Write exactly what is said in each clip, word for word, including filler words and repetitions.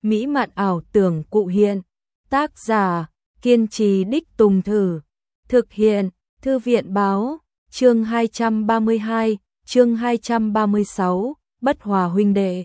mỹ mạn ảo tưởng cụ hiện. Tác giả, kiên trì đích tùng thử. Thực hiện, Thư viện báo, chương hai trăm ba mươi hai, chương hai trăm ba mươi sáu, bất hòa huynh đệ.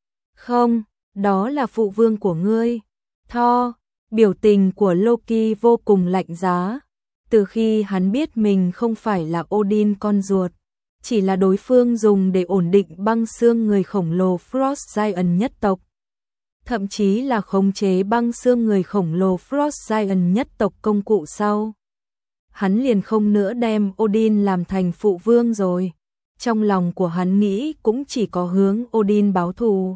Không, đó là phụ vương của ngươi. Thor, biểu tình của Loki vô cùng lạnh giá. Từ khi hắn biết mình không phải là Odin con ruột, chỉ là đối phương dùng để ổn định băng xương người khổng lồ Frost Giant nhất tộc. Thậm chí là khống chế băng xương người khổng lồ Frost Giant nhất tộc công cụ sau. Hắn liền không nữa đem Odin làm thành phụ vương rồi. Trong lòng của hắn nghĩ cũng chỉ có hướng Odin báo thù.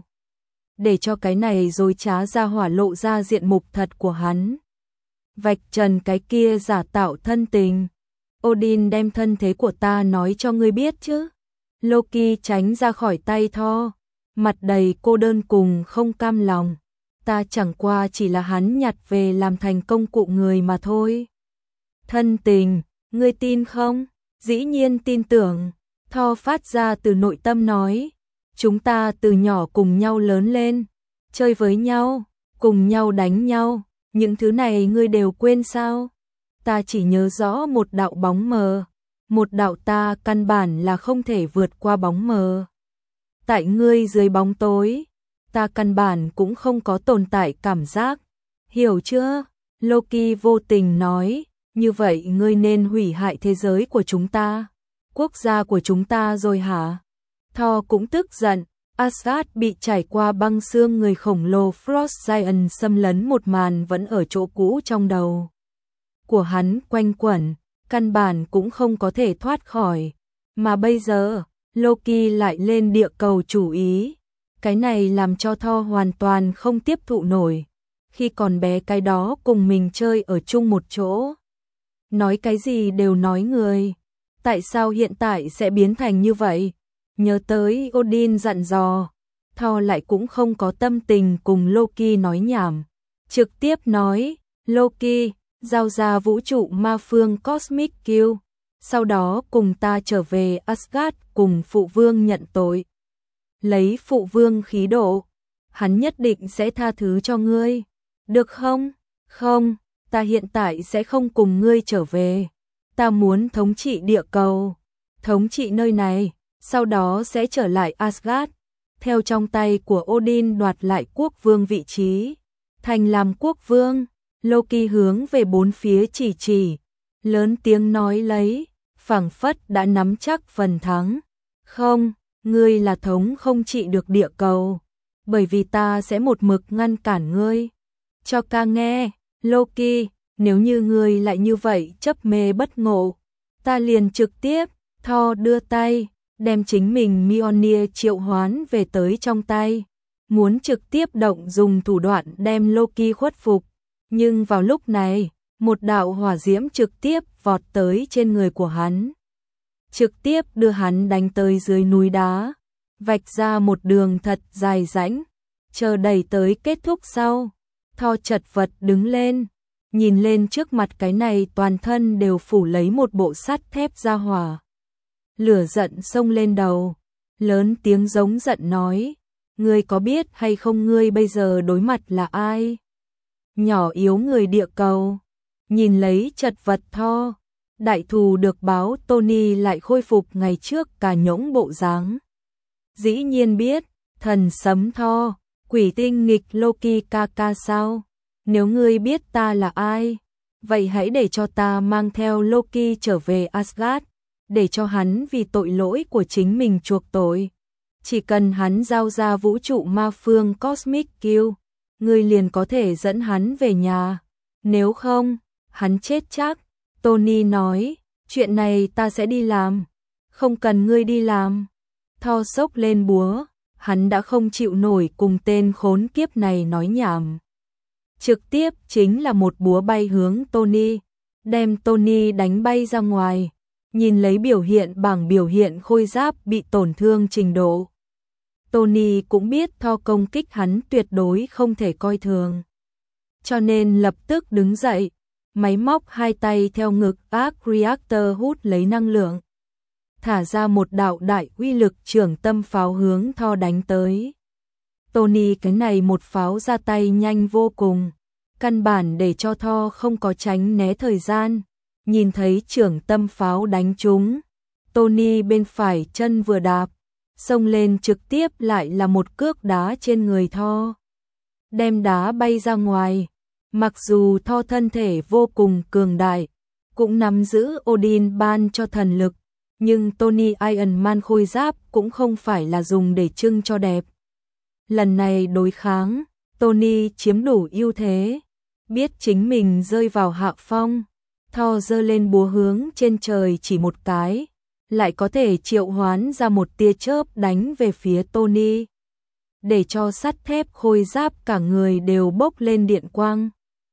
Để cho cái này rồi trá ra hỏa lộ ra diện mục thật của hắn. Vạch trần cái kia giả tạo thân tình. Odin đem thân thế của ta nói cho ngươi biết chứ. Loki tránh ra khỏi tay Thor, mặt đầy cô đơn cùng không cam lòng. Ta chẳng qua chỉ là hắn nhặt về làm thành công cụ người mà thôi. Thân tình, ngươi tin không? Dĩ nhiên tin tưởng. Thor phát ra từ nội tâm nói. Chúng ta từ nhỏ cùng nhau lớn lên, chơi với nhau, cùng nhau đánh nhau. Những thứ này ngươi đều quên sao? Ta chỉ nhớ rõ một đạo bóng mờ. Một đạo ta căn bản là không thể vượt qua bóng mờ. Tại ngươi dưới bóng tối, ta căn bản cũng không có tồn tại cảm giác. Hiểu chưa? Loki vô tình nói, như vậy ngươi nên hủy hại thế giới của chúng ta, quốc gia của chúng ta rồi hả? Thor cũng tức giận, Asgard bị trải qua băng xương người khổng lồ Frost Giant xâm lấn một màn vẫn ở chỗ cũ trong đầu của hắn quanh quẩn, căn bản cũng không có thể thoát khỏi. Mà bây giờ, Loki lại lên địa cầu chủ ý. Cái này làm cho Thor hoàn toàn không tiếp thụ nổi. Khi còn bé cái đó cùng mình chơi ở chung một chỗ. Nói cái gì đều nói người. Tại sao hiện tại sẽ biến thành như vậy? Nhớ tới Odin dặn dò, Thor lại cũng không có tâm tình cùng Loki nói nhảm. Trực tiếp nói, Loki, giao ra vũ trụ ma phương Cosmic Kill. Sau đó cùng ta trở về Asgard cùng phụ vương nhận tội. Lấy phụ vương khí độ, hắn nhất định sẽ tha thứ cho ngươi. Được không? Không, ta hiện tại sẽ không cùng ngươi trở về. Ta muốn thống trị địa cầu, thống trị nơi này, sau đó sẽ trở lại Asgard. Theo trong tay của Odin đoạt lại quốc vương vị trí. Thành làm quốc vương, Loki hướng về bốn phía chỉ chỉ, lớn tiếng nói lấy, phảng phất đã nắm chắc phần thắng. Không, ngươi là thống không trị được địa cầu, bởi vì ta sẽ một mực ngăn cản ngươi. Cho ca nghe, Loki, nếu như ngươi lại như vậy chấp mê bất ngộ, ta liền trực tiếp. Thor đưa tay, đem chính mình Mjolnir triệu hoán về tới trong tay, muốn trực tiếp động dùng thủ đoạn đem Loki khuất phục. Nhưng vào lúc này, một đạo hỏa diễm trực tiếp vọt tới trên người của hắn. Trực tiếp đưa hắn đánh tới dưới núi đá, vạch ra một đường thật dài rãnh, chờ đẩy tới kết thúc sau. Thor chật vật đứng lên, nhìn lên trước mặt cái này toàn thân đều phủ lấy một bộ sắt thép ra hỏa. Lửa giận xông lên đầu, lớn tiếng giống giận nói, ngươi có biết hay không ngươi bây giờ đối mặt là ai? Nhỏ yếu người địa cầu. Nhìn lấy chật vật Thor, đại thù được báo Tony lại khôi phục ngày trước cả nhỗng bộ dáng. Dĩ nhiên biết, thần sấm Thor, quỷ tinh nghịch Loki ca ca sao? Nếu ngươi biết ta là ai, vậy hãy để cho ta mang theo Loki trở về Asgard, để cho hắn vì tội lỗi của chính mình chuộc tội. Chỉ cần hắn giao ra vũ trụ ma phương Cosmic Kill, ngươi liền có thể dẫn hắn về nhà. Nếu không, hắn chết chắc. Tony nói, chuyện này ta sẽ đi làm. Không cần ngươi đi làm. Thor sốc lên búa, hắn đã không chịu nổi cùng tên khốn kiếp này nói nhảm. Trực tiếp chính là một búa bay hướng Tony, đem Tony đánh bay ra ngoài. Nhìn lấy biểu hiện bảng biểu hiện khôi giáp bị tổn thương trình độ, Tony cũng biết Thor công kích hắn tuyệt đối không thể coi thường. Cho nên lập tức đứng dậy, máy móc hai tay theo ngực Arc Reactor hút lấy năng lượng. Thả ra một đạo đại uy lực trưởng tâm pháo hướng Thor đánh tới. Tony cái này một pháo ra tay nhanh vô cùng, căn bản để cho Thor không có tránh né thời gian. Nhìn thấy trưởng tâm pháo đánh trúng, Tony bên phải chân vừa đạp, xông lên trực tiếp lại là một cước đá trên người Thor, đem đá bay ra ngoài. Mặc dù Thor thân thể vô cùng cường đại, cũng nắm giữ Odin ban cho thần lực, nhưng Tony Iron Man khôi giáp cũng không phải là dùng để trưng cho đẹp. Lần này đối kháng, Tony chiếm đủ ưu thế, biết chính mình rơi vào hạ phong, Thor giơ lên búa hướng trên trời chỉ một cái, lại có thể triệu hoán ra một tia chớp đánh về phía Tony, để cho sắt thép khôi giáp cả người đều bốc lên điện quang.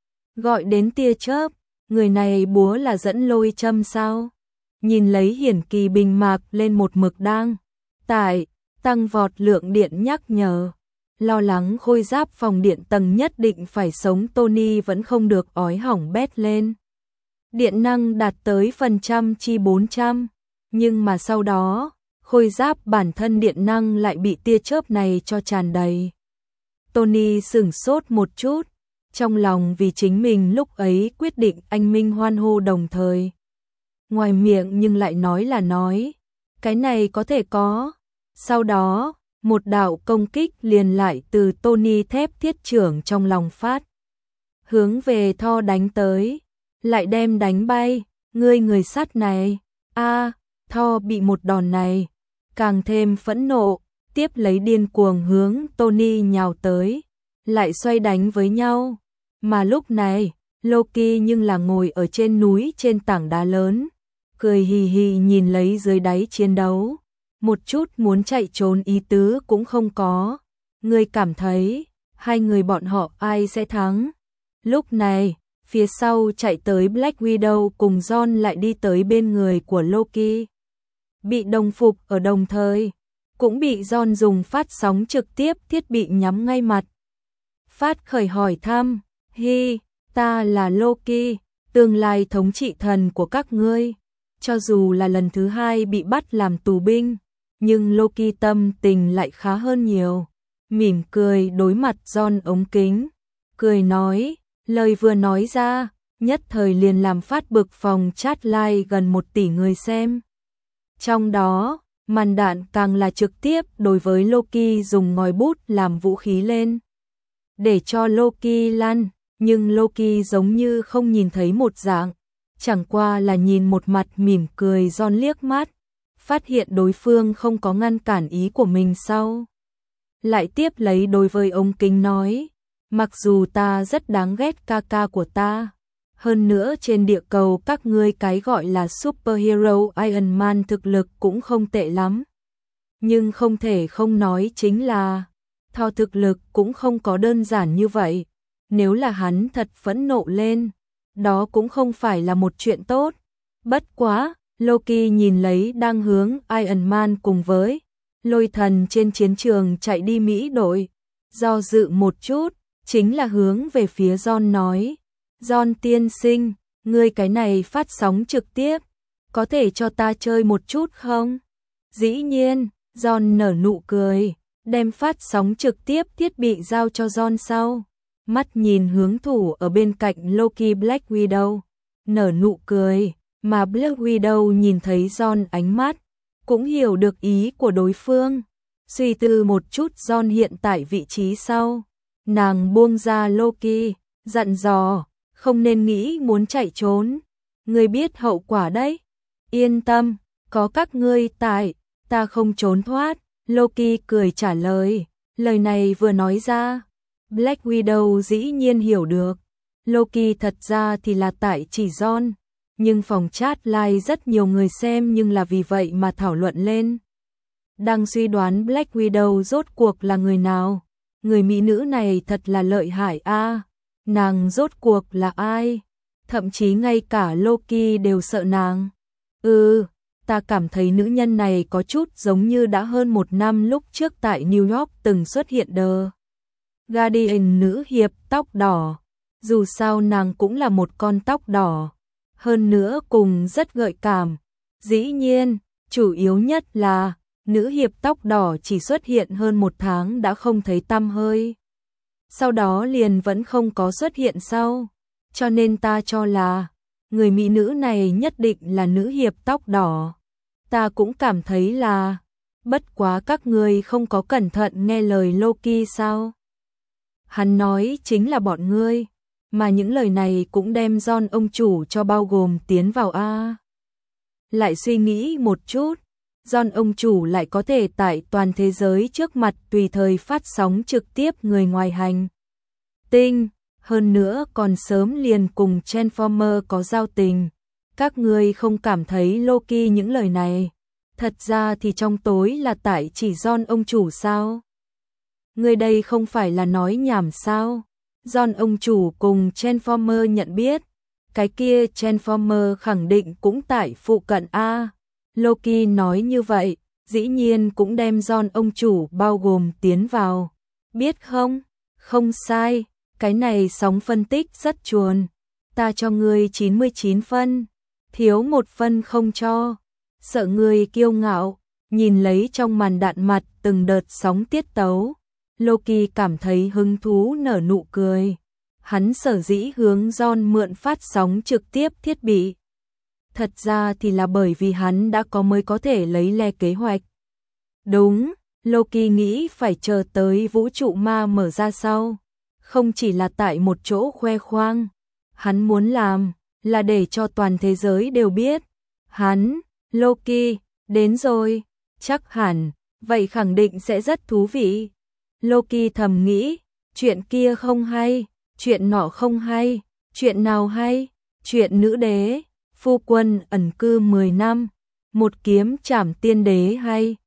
Gọi đến tia chớp, người này búa là dẫn lôi châm sao? Nhìn lấy hiển kỳ bình mạc lên một mực đang tải, tăng vọt lượng điện nhắc nhở. Lo lắng khôi giáp phòng điện tầng nhất định phải sống Tony vẫn không được ói hỏng bét lên. Điện năng đạt tới phần trăm chi bốn trăm, nhưng mà sau đó, khôi giáp bản thân điện năng lại bị tia chớp này cho tràn đầy. Tony sửng sốt một chút, trong lòng vì chính mình lúc ấy quyết định anh minh hoan hô đồng thời. Ngoài miệng nhưng lại nói là nói, cái này có thể có. Sau đó, một đạo công kích liền lại từ Tony thép thiết trưởng trong lòng phát. Hướng về Thor đánh tới, lại đem đánh bay, ngươi người sắt này. A, Thor bị một đòn này, càng thêm phẫn nộ, tiếp lấy điên cuồng hướng Tony nhào tới, lại xoay đánh với nhau. Mà lúc này, Loki nhưng là ngồi ở trên núi trên tảng đá lớn, cười hì hì nhìn lấy dưới đáy chiến đấu, một chút muốn chạy trốn ý tứ cũng không có. Ngươi cảm thấy, hai người bọn họ ai sẽ thắng? Lúc này, phía sau chạy tới Black Widow cùng John lại đi tới bên người của Loki. Bị đồng phục ở đồng thời, cũng bị John dùng phát sóng trực tiếp thiết bị nhắm ngay mặt. Phát khởi hỏi thăm, hi, ta là Loki, tương lai thống trị thần của các ngươi. Cho dù là lần thứ hai bị bắt làm tù binh, nhưng Loki tâm tình lại khá hơn nhiều. Mỉm cười đối mặt John ống kính, cười nói, lời vừa nói ra, nhất thời liền làm phát bực phòng chat like gần một tỷ người xem. Trong đó, màn đạn càng là trực tiếp đối với Loki dùng ngòi bút làm vũ khí lên, để cho Loki lăn, nhưng Loki giống như không nhìn thấy một dạng, chẳng qua là nhìn một mặt mỉm cười John liếc mắt, phát hiện đối phương không có ngăn cản ý của mình sau. Lại tiếp lấy đối với ống kính nói, mặc dù ta rất đáng ghét ca ca của ta, hơn nữa trên địa cầu các ngươi cái gọi là superhero Iron Man thực lực cũng không tệ lắm. Nhưng không thể không nói chính là, Thor thực lực cũng không có đơn giản như vậy. Nếu là hắn thật phẫn nộ lên, đó cũng không phải là một chuyện tốt. Bất quá, Loki nhìn lấy đang hướng Iron Man cùng với Lôi Thần trên chiến trường chạy đi Mỹ đội, do dự một chút, chính là hướng về phía John nói, John tiên sinh, ngươi cái này phát sóng trực tiếp, có thể cho ta chơi một chút không? Dĩ nhiên, John nở nụ cười, đem phát sóng trực tiếp thiết bị giao cho John sau. Mắt nhìn hướng thủ ở bên cạnh Loki Black Widow, nở nụ cười, mà Black Widow nhìn thấy John ánh mắt, cũng hiểu được ý của đối phương. Suy tư một chút John hiện tại vị trí sau, nàng buông ra Loki, dặn dò, không nên nghĩ muốn chạy trốn, ngươi biết hậu quả đấy. Yên tâm, có các ngươi tại, ta không trốn thoát. Loki cười trả lời, lời này vừa nói ra, Black Widow dĩ nhiên hiểu được. Loki thật ra thì là tại chỉ John, nhưng phòng chat like rất nhiều người xem nhưng là vì vậy mà thảo luận lên. Đang suy đoán Black Widow rốt cuộc là người nào? Người mỹ nữ này thật là lợi hại a. Nàng rốt cuộc là ai? Thậm chí ngay cả Loki đều sợ nàng. Ừ, ta cảm thấy nữ nhân này có chút giống như đã hơn một năm lúc trước tại New York từng xuất hiện The Guardian nữ hiệp tóc đỏ. Dù sao nàng cũng là một con tóc đỏ, hơn nữa cùng rất gợi cảm. Dĩ nhiên, chủ yếu nhất là nữ hiệp tóc đỏ chỉ xuất hiện hơn một tháng đã không thấy tăm hơi. Sau đó liền vẫn không có xuất hiện sau, cho nên ta cho là người mỹ nữ này nhất định là nữ hiệp tóc đỏ. Ta cũng cảm thấy là, bất quá các ngươi không có cẩn thận nghe lời Loki sao? Hắn nói chính là bọn ngươi, mà những lời này cũng đem John ông chủ cho bao gồm tiến vào a. Lại suy nghĩ một chút, John ông chủ lại có thể tại toàn thế giới trước mặt tùy thời phát sóng trực tiếp người ngoài hành tinh, hơn nữa còn sớm liền cùng Transformer có giao tình. Các ngươi không cảm thấy Loki những lời này, thật ra thì trong tối là tại chỉ John ông chủ sao? Người đây không phải là nói nhảm sao? John ông chủ cùng Transformer nhận biết, cái kia Transformer khẳng định cũng tại phụ cận a. Loki nói như vậy, dĩ nhiên cũng đem John ông chủ bao gồm tiến vào. Biết không? Không sai, cái này sóng phân tích rất chuồn. Ta cho ngươi chín mươi chín phân, thiếu một phân không cho. Sợ ngươi kiêu ngạo, nhìn lấy trong màn đạn mặt từng đợt sóng tiết tấu. Loki cảm thấy hứng thú nở nụ cười. Hắn sở dĩ hướng John mượn phát sóng trực tiếp thiết bị. Thật ra thì là bởi vì hắn đã có mới có thể lấy le kế hoạch. Đúng, Loki nghĩ phải chờ tới vũ trụ ma mở ra sau. Không chỉ là tại một chỗ khoe khoang. Hắn muốn làm là để cho toàn thế giới đều biết. Hắn, Loki, đến rồi, chắc hẳn, vậy khẳng định sẽ rất thú vị. Loki thầm nghĩ, chuyện kia không hay, chuyện nọ không hay, chuyện nào hay, chuyện nữ đế, phu quân ẩn cư mười năm, một kiếm trảm tiên đế hay,